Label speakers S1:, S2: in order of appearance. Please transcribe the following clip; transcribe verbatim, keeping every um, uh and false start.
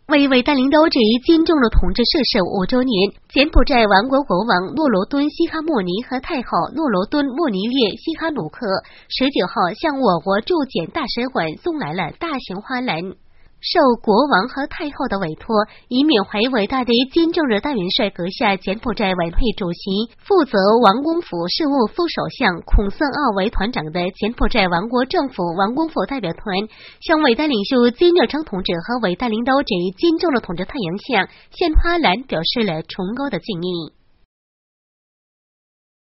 S1: 为伟大领导者金正日同志逝世五周年，柬埔寨王国国王诺罗敦西哈莫尼和太后诺罗敦莫尼列西哈努克十九号向我国驻柬大使馆送来了大型花篮。受国王和太后的委托，以缅怀伟大的金正日大元帅阁下柬埔寨委员会主席、负责王公府事务副首相孔圣奥为团长的柬埔寨王国政府王公府代表团，向伟大领袖金日成同志和伟大领导者金正日同志太阳像献花篮，表示了崇高的敬意。